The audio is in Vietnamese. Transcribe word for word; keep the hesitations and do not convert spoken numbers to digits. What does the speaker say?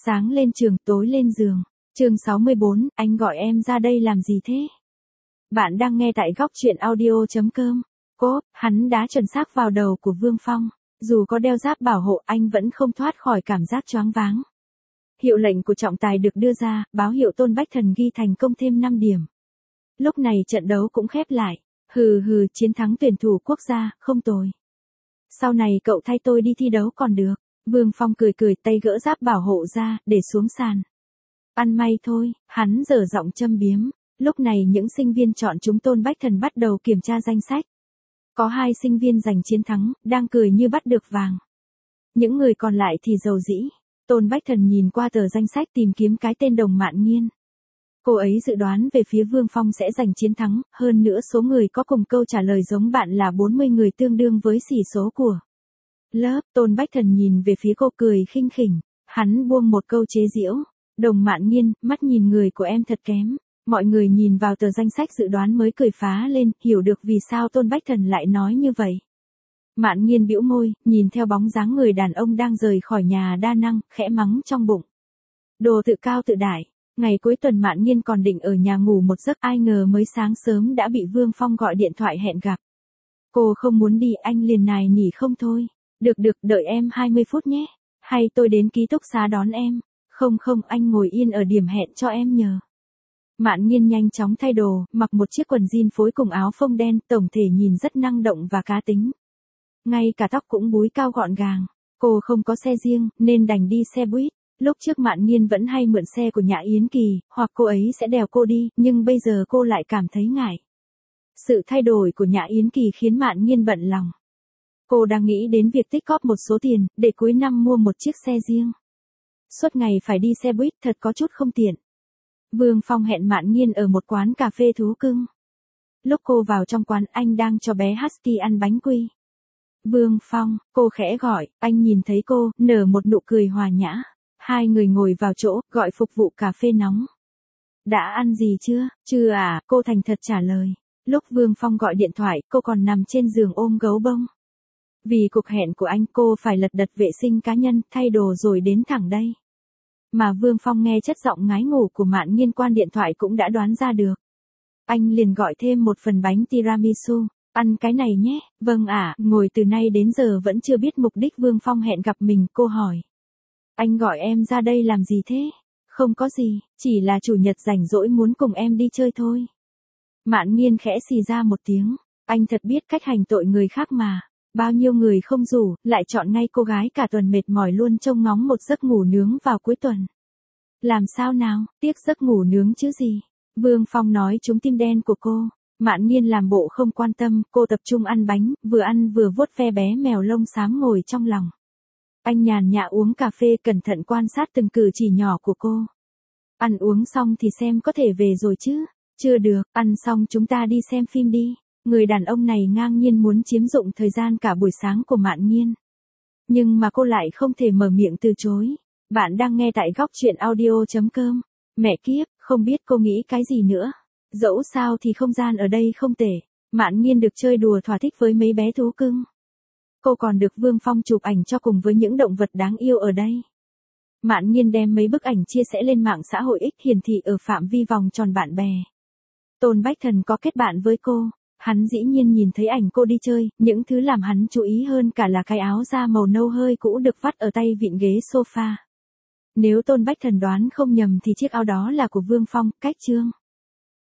Sáng lên trường, tối lên giường. Chương sáu mươi bốn, anh gọi em ra đây làm gì thế? Bạn đang nghe tại góc truyện audio chấm com. Cốp, hắn đá chuẩn xác vào đầu của Vương Phong. Dù có đeo giáp bảo hộ, anh vẫn không thoát khỏi cảm giác choáng váng. Hiệu lệnh của trọng tài được đưa ra, báo hiệu Tôn Bách Thần ghi thành công thêm năm điểm. Lúc này trận đấu cũng khép lại. Hừ hừ, chiến thắng tuyển thủ quốc gia, không tồi. Sau này cậu thay tôi đi thi đấu còn được. Vương Phong cười cười, tay gỡ giáp bảo hộ ra, để xuống sàn. Ăn may thôi, hắn dở giọng châm biếm. Lúc này những sinh viên chọn chúng Tôn Bách Thần bắt đầu kiểm tra danh sách. Có hai sinh viên giành chiến thắng, đang cười như bắt được vàng. Những người còn lại thì rầu rĩ. Tôn Bách Thần nhìn qua tờ danh sách tìm kiếm cái tên Đồng Mạn Nghiên. Cô ấy dự đoán về phía Vương Phong sẽ giành chiến thắng, hơn nữa số người có cùng câu trả lời giống bạn là bốn mươi người, tương đương với xỉ số của lớp. Tôn Bách Thần nhìn về phía cô cười khinh khỉnh. Hắn buông một câu chế giễu. Đồng Mạn Nghiên, mắt nhìn người của em thật kém. Mọi người nhìn vào tờ danh sách dự đoán mới cười phá lên, hiểu được vì sao Tôn Bách Thần lại nói như vậy. Mạn Nghiên bĩu môi, nhìn theo bóng dáng người đàn ông đang rời khỏi nhà đa năng, khẽ mắng trong bụng. Đồ tự cao tự đại. Ngày cuối tuần Mạn Nghiên còn định ở nhà ngủ một giấc, ai ngờ mới sáng sớm đã bị Vương Phong gọi điện thoại hẹn gặp. Cô không muốn đi, anh liền nài nỉ không thôi. Được được, đợi em hai mươi phút nhé. Hay tôi đến ký túc xá đón em. Không không, anh ngồi yên ở điểm hẹn cho em nhờ. Mạn Nghiên nhanh chóng thay đồ, mặc một chiếc quần jean phối cùng áo phông đen, tổng thể nhìn rất năng động và cá tính. Ngay cả tóc cũng búi cao gọn gàng. Cô không có xe riêng, nên đành đi xe buýt. Lúc trước Mạn Nghiên vẫn hay mượn xe của Nhã Yến Kỳ, hoặc cô ấy sẽ đèo cô đi, nhưng bây giờ cô lại cảm thấy ngại. Sự thay đổi của Nhã Yến Kỳ khiến Mạn Nghiên bận lòng. Cô đang nghĩ đến việc tích góp một số tiền, để cuối năm mua một chiếc xe riêng. Suốt ngày phải đi xe buýt thật có chút không tiện. Vương Phong hẹn Mạn Nghiên ở một quán cà phê thú cưng. Lúc cô vào trong quán, anh đang cho bé Husky ăn bánh quy. Vương Phong, cô khẽ gọi, anh nhìn thấy cô, nở một nụ cười hòa nhã. Hai người ngồi vào chỗ, gọi phục vụ cà phê nóng. Đã ăn gì chưa? Chưa à, cô thành thật trả lời. Lúc Vương Phong gọi điện thoại, cô còn nằm trên giường ôm gấu bông. Vì cuộc hẹn của anh, cô phải lật đật vệ sinh cá nhân, thay đồ rồi đến thẳng đây. Mà Vương Phong nghe chất giọng ngái ngủ của Mạn Nghiên qua điện thoại cũng đã đoán ra được. Anh liền gọi thêm một phần bánh tiramisu. Ăn cái này nhé. Vâng ạ, ngồi từ nay đến giờ vẫn chưa biết mục đích Vương Phong hẹn gặp mình, cô hỏi. Anh gọi em ra đây làm gì thế? Không có gì, chỉ là chủ nhật rảnh rỗi muốn cùng em đi chơi thôi. Mạn Nghiên khẽ xì ra một tiếng. Anh thật biết cách hành tội người khác mà. Bao nhiêu người không rủ, lại chọn ngay cô gái cả tuần mệt mỏi luôn trông ngóng một giấc ngủ nướng vào cuối tuần. Làm sao nào, tiếc giấc ngủ nướng chứ gì. Vương Phong nói trúng tim đen của cô. Mạn Nghiên làm bộ không quan tâm, cô tập trung ăn bánh, vừa ăn vừa vuốt ve bé mèo lông xám ngồi trong lòng. Anh nhàn nhã uống cà phê, cẩn thận quan sát từng cử chỉ nhỏ của cô. Ăn uống xong thì xem có thể về rồi chứ. Chưa được, ăn xong chúng ta đi xem phim đi. Người đàn ông này ngang nhiên muốn chiếm dụng thời gian cả buổi sáng của Mạn Nghiên. Nhưng mà cô lại không thể mở miệng từ chối. Bạn đang nghe tại góc truyện audio chấm com. Mẹ kiếp, không biết cô nghĩ cái gì nữa. Dẫu sao thì không gian ở đây không tệ. Mạn Nghiên được chơi đùa thỏa thích với mấy bé thú cưng. Cô còn được Vương Phong chụp ảnh cho cùng với những động vật đáng yêu ở đây. Mạn Nghiên đem mấy bức ảnh chia sẻ lên mạng xã hội X, hiển thị ở phạm vi vòng tròn bạn bè. Tôn Bách Thần có kết bạn với cô. Hắn dĩ nhiên nhìn thấy ảnh cô đi chơi, những thứ làm hắn chú ý hơn cả là cái áo da màu nâu hơi cũ được vắt ở tay vịn ghế sofa. Nếu Tôn Bách Thần đoán không nhầm thì chiếc áo đó là của Vương Phong, cách chương.